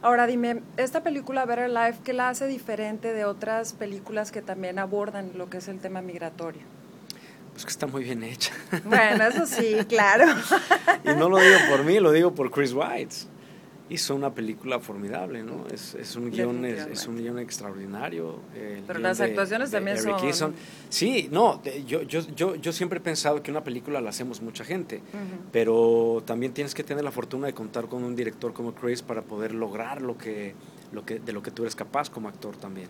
Ahora dime, esta película Better Life, ¿qué la hace diferente de otras películas que también abordan lo que es el tema migratorio? Pues que está muy bien hecha. Bueno, eso sí, claro. Y no lo digo por mí, lo digo por Chris Weitz. Hizo una película formidable, ¿no? Es un guión extraordinario. Pero las actuaciones también Eric son... Eason. Sí, no, yo siempre he pensado que una película la hacemos mucha gente, pero también tienes que tener la fortuna de contar con un director como Chris para poder lograr de lo que tú eres capaz como actor también.